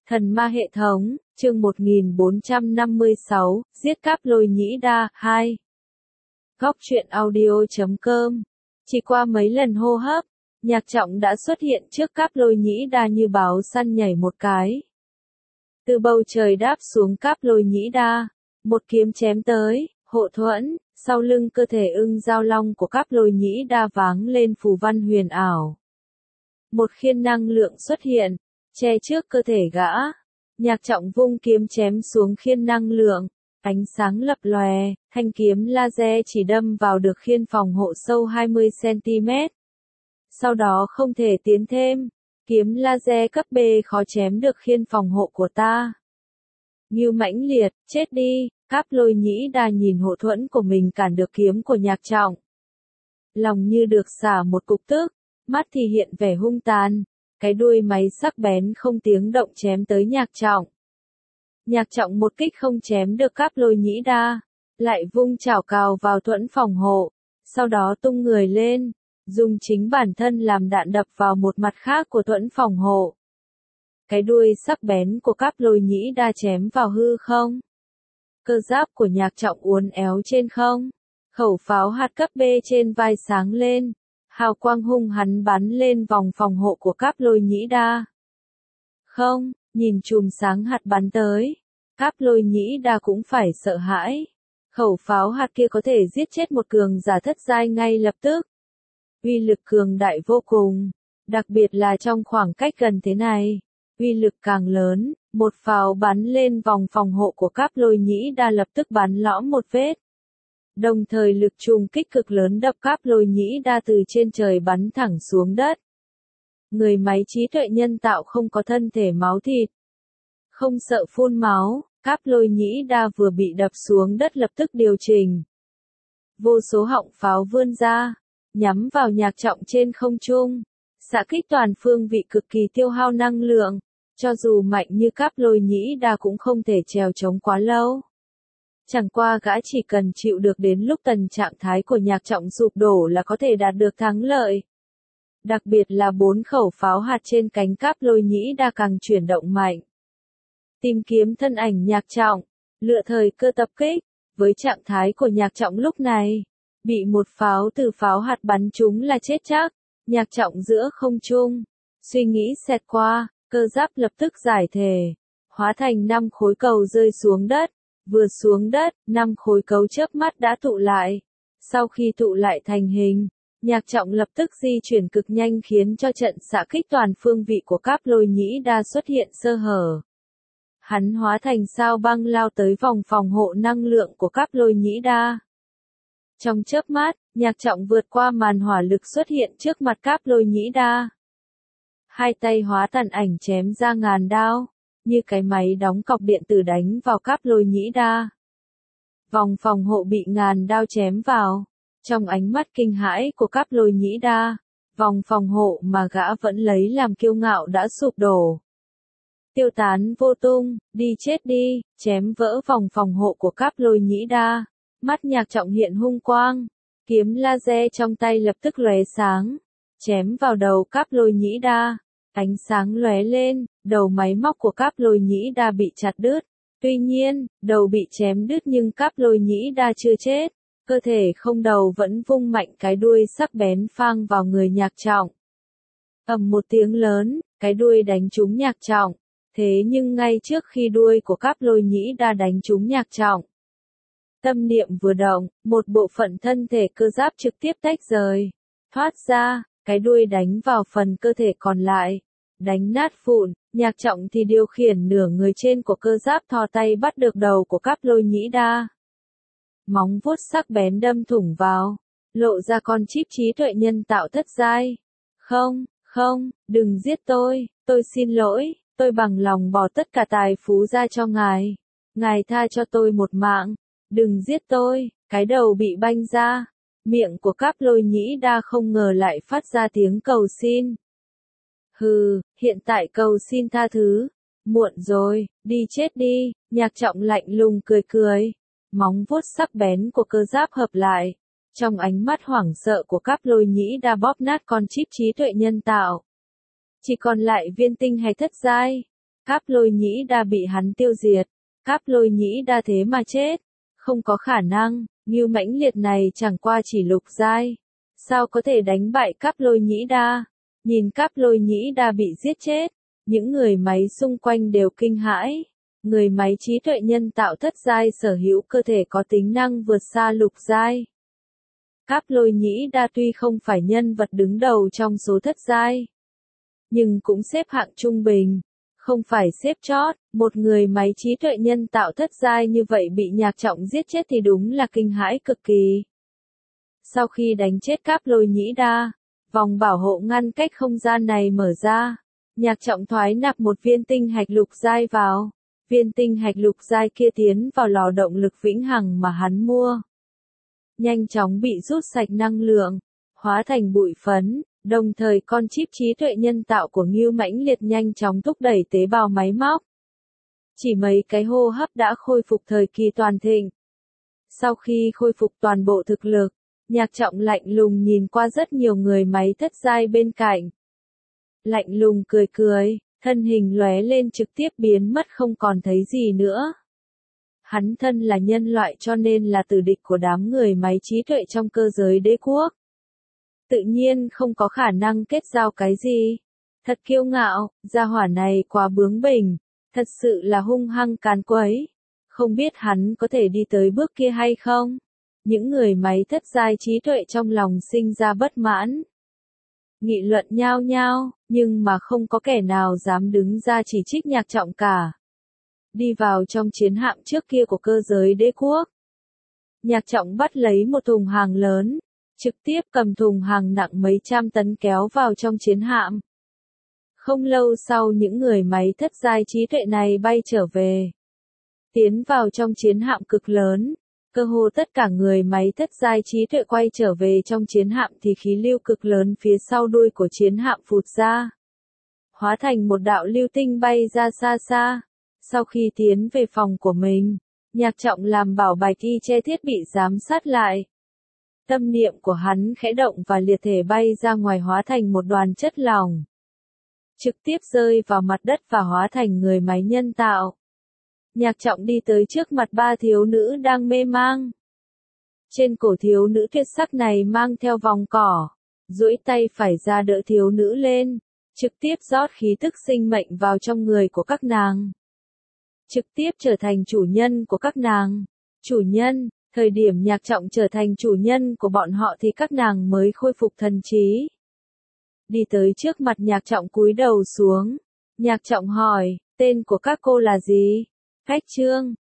Thần ma hệ thống, chương 1456, giết Cáp Lôi Nhĩ Đa, 2. Góc truyện audio.com. Chỉ qua mấy lần hô hấp, Nhạc Trọng đã xuất hiện trước Cáp Lôi Nhĩ Đa như báo săn nhảy một cái. Từ bầu trời đáp xuống Cáp Lôi Nhĩ Đa, một kiếm chém tới, hộ thuẫn, sau lưng cơ thể ưng giao long của Cáp Lôi Nhĩ Đa váng lên phù văn huyền ảo. Một khiên năng lượng xuất hiện, che trước cơ thể gã. Nhạc Trọng vung kiếm chém xuống khiên năng lượng, ánh sáng lập lòe, thanh kiếm laser chỉ đâm vào được khiên phòng hộ sâu 20 cm. Sau đó không thể tiến thêm, kiếm laser cấp B khó chém được khiên phòng hộ của ta. Ngưu mãnh liệt, chết đi, Cáp Lôi Nhĩ Đa nhìn hộ thuẫn của mình cản được kiếm của Nhạc Trọng. Lòng như được xả một cục tức, mắt thì hiện vẻ hung tàn, cái đuôi máy sắc bén không tiếng động chém tới Nhạc Trọng. Nhạc Trọng một kích không chém được Cáp Lôi Nhĩ Đa, lại vung chảo cào vào thuẫn phòng hộ, sau đó tung người lên, dùng chính bản thân làm đạn đập vào một mặt khác của thuẫn phòng hộ. Cái đuôi sắc bén của Cáp Lôi Nhĩ Đa chém vào hư không. Cơ giáp của Nhạc Trọng uốn éo trên không, khẩu pháo hạt cấp B trên vai sáng lên, hào quang hung hắn bắn lên vòng phòng hộ của Cáp Lôi Nhĩ Đa. Không, nhìn chùm sáng hạt bắn tới, Cáp Lôi Nhĩ Đa cũng phải sợ hãi. Khẩu pháo hạt kia có thể giết chết một cường giả thất giai ngay lập tức. Uy lực cường đại vô cùng, đặc biệt là trong khoảng cách gần thế này, uy lực càng lớn, một pháo bắn lên vòng phòng hộ của Cáp Lôi Nhĩ Đa lập tức bắn lõm một vết. Đồng thời lực trùng kích cực lớn đập Cáp Lôi Nhĩ Đa từ trên trời bắn thẳng xuống đất. Người máy trí tuệ nhân tạo không có thân thể máu thịt. Không sợ phun máu, Cáp Lôi Nhĩ Đa vừa bị đập xuống đất lập tức điều chỉnh. Vô số họng pháo vươn ra, nhắm vào Nhạc Trọng trên không trung. Xạ kích toàn phương vị cực kỳ tiêu hao năng lượng, cho dù mạnh như Cáp Lôi Nhĩ Đa cũng không thể trèo chống quá lâu. Chẳng qua gã chỉ cần chịu được đến lúc trạng thái của Nhạc Trọng sụp đổ là có thể đạt được thắng lợi. Đặc biệt là 4 khẩu pháo hạt trên cánh Cáp Lôi Nhĩ Đa càng chuyển động mạnh. Tìm kiếm thân ảnh Nhạc Trọng, lựa thời cơ tập kích, với trạng thái của Nhạc Trọng lúc này, bị một pháo từ pháo hạt bắn trúng là chết chắc. Nhạc Trọng giữa không trung, suy nghĩ xẹt qua, cơ giáp lập tức giải thể, hóa thành 5 khối cầu rơi xuống đất. Vừa xuống đất, 5 khối cấu chớp mắt đã tụ lại. Sau khi tụ lại thành hình, Nhạc Trọng lập tức di chuyển cực nhanh khiến cho trận xạ kích toàn phương vị của Cáp Lôi Nhĩ Đa xuất hiện sơ hở. Hắn hóa thành sao băng lao tới vòng phòng hộ năng lượng của Cáp Lôi Nhĩ Đa. Trong chớp mắt, Nhạc Trọng vượt qua màn hỏa lực xuất hiện trước mặt Cáp Lôi Nhĩ Đa. Hai tay hóa tàn ảnh chém ra ngàn đao, như cái máy đóng cọc điện tử đánh vào Cáp Lôi Nhĩ Đa. Vòng phòng hộ bị ngàn đao chém vào, trong ánh mắt kinh hãi của Cáp Lôi Nhĩ Đa, vòng phòng hộ mà gã vẫn lấy làm kiêu ngạo đã sụp đổ. Tiêu tán vô tung, đi chết đi, chém vỡ vòng phòng hộ của Cáp Lôi Nhĩ Đa, mắt Nhạc Trọng hiện hung quang, kiếm laser trong tay lập tức lóe sáng, chém vào đầu Cáp Lôi Nhĩ Đa. Ánh sáng lóe lên, đầu máy móc của Cáp Lôi Nhĩ Đa bị chặt đứt. Tuy nhiên, đầu bị chém đứt nhưng Cáp Lôi Nhĩ Đa chưa chết, cơ thể không đầu vẫn vung mạnh cái đuôi sắc bén phang vào người Nhạc Trọng. Ầm một tiếng lớn, cái đuôi đánh trúng Nhạc Trọng. Thế nhưng ngay trước khi đuôi của Cáp Lôi Nhĩ Đa đánh trúng Nhạc Trọng, tâm niệm vừa động, một bộ phận thân thể cơ giáp trực tiếp tách rời, thoát ra, cái đuôi đánh vào phần cơ thể còn lại. Đánh nát vụn, Nhạc Trọng thì điều khiển nửa người trên của cơ giáp thò tay bắt được đầu của Cáp Lôi Nhĩ Đa. Móng vuốt sắc bén đâm thủng vào, lộ ra con chip trí tuệ nhân tạo thất giai. Không, đừng giết tôi xin lỗi, tôi bằng lòng bỏ tất cả tài phú ra cho ngài. Ngài tha cho tôi một mạng, đừng giết tôi, cái đầu bị banh ra. Miệng của Cáp Lôi Nhĩ Đa không ngờ lại phát ra tiếng cầu xin. Hừ, hiện tại cầu xin tha thứ. Muộn rồi, đi chết đi, Nhạc Trọng lạnh lùng cười cười. Móng vuốt sắc bén của cơ giáp hợp lại. Trong ánh mắt hoảng sợ của Cáp Lôi Nhĩ Đa bóp nát con chip trí tuệ nhân tạo. Chỉ còn lại viên tinh hay thất giai. Cáp Lôi Nhĩ Đa bị hắn tiêu diệt. Cáp Lôi Nhĩ Đa thế mà chết. Không có khả năng, Ngưu Mãnh Liệt này chẳng qua chỉ lục giai. Sao có thể đánh bại Cáp Lôi Nhĩ Đa? Nhìn Cáp Lôi Nhĩ Đa bị giết chết, những người máy xung quanh đều kinh hãi. Người máy trí tuệ nhân tạo thất giai sở hữu cơ thể có tính năng vượt xa lục giai. Cáp Lôi Nhĩ Đa tuy không phải nhân vật đứng đầu trong số thất giai, nhưng cũng xếp hạng trung bình, không phải xếp chót. Một người máy trí tuệ nhân tạo thất giai như vậy bị Nhạc Trọng giết chết thì đúng là kinh hãi cực kỳ. Sau khi đánh chết Cáp Lôi Nhĩ Đa, vòng bảo hộ ngăn cách không gian này mở ra. Nhạc Trọng thoái nạp một viên tinh hạch lục giai vào. Viên tinh hạch lục giai kia tiến vào lò động lực vĩnh hằng mà hắn mua. Nhanh chóng bị rút sạch năng lượng, hóa thành bụi phấn, đồng thời con chip trí tuệ nhân tạo của Ngưu Mãnh Liệt nhanh chóng thúc đẩy tế bào máy móc. Chỉ mấy cái hô hấp đã khôi phục thời kỳ toàn thịnh. Sau khi khôi phục toàn bộ thực lực, Nhạc Trọng lạnh lùng nhìn qua rất nhiều người máy thất giai bên cạnh. Lạnh lùng cười cười, thân hình lóe lên trực tiếp biến mất không còn thấy gì nữa. Hắn thân là nhân loại cho nên là tử địch của đám người máy trí tuệ trong cơ giới đế quốc. Tự nhiên không có khả năng kết giao cái gì. Thật kiêu ngạo, gia hỏa này quá bướng bỉnh, thật sự là hung hăng càn quấy. Không biết hắn có thể đi tới bước kia hay không? Những người máy thất giai trí tuệ trong lòng sinh ra bất mãn. Nghị luận nhao nhao, nhưng mà không có kẻ nào dám đứng ra chỉ trích Nhạc Trọng cả. Đi vào trong chiến hạm trước kia của cơ giới đế quốc. Nhạc Trọng bắt lấy một thùng hàng lớn, trực tiếp cầm thùng hàng nặng mấy trăm tấn kéo vào trong chiến hạm. Không lâu sau những người máy thất giai trí tuệ này bay trở về. Tiến vào trong chiến hạm cực lớn. Cơ hồ tất cả người máy thất giai trí tuệ quay trở về trong chiến hạm thì khí lưu cực lớn phía sau đuôi của chiến hạm phụt ra. Hóa thành một đạo lưu tinh bay ra xa xa. Sau khi tiến về phòng của mình, Nhạc Trọng làm bảo bạch y che thiết bị giám sát lại. Tâm niệm của hắn khẽ động và liệt thể bay ra ngoài hóa thành một đoàn chất lỏng. Trực tiếp rơi vào mặt đất và hóa thành người máy nhân tạo. Nhạc Trọng đi tới trước mặt ba thiếu nữ đang mê mang. Trên cổ thiếu nữ tuyệt sắc này mang theo vòng cỏ, duỗi tay phải ra đỡ thiếu nữ lên, trực tiếp rót khí tức sinh mệnh vào trong người của các nàng. Trực tiếp trở thành chủ nhân của các nàng. Chủ nhân, thời điểm Nhạc Trọng trở thành chủ nhân của bọn họ thì các nàng mới khôi phục thần trí. Đi tới trước mặt Nhạc Trọng cúi đầu xuống. Nhạc Trọng hỏi, tên của các cô là gì? Khách Trương,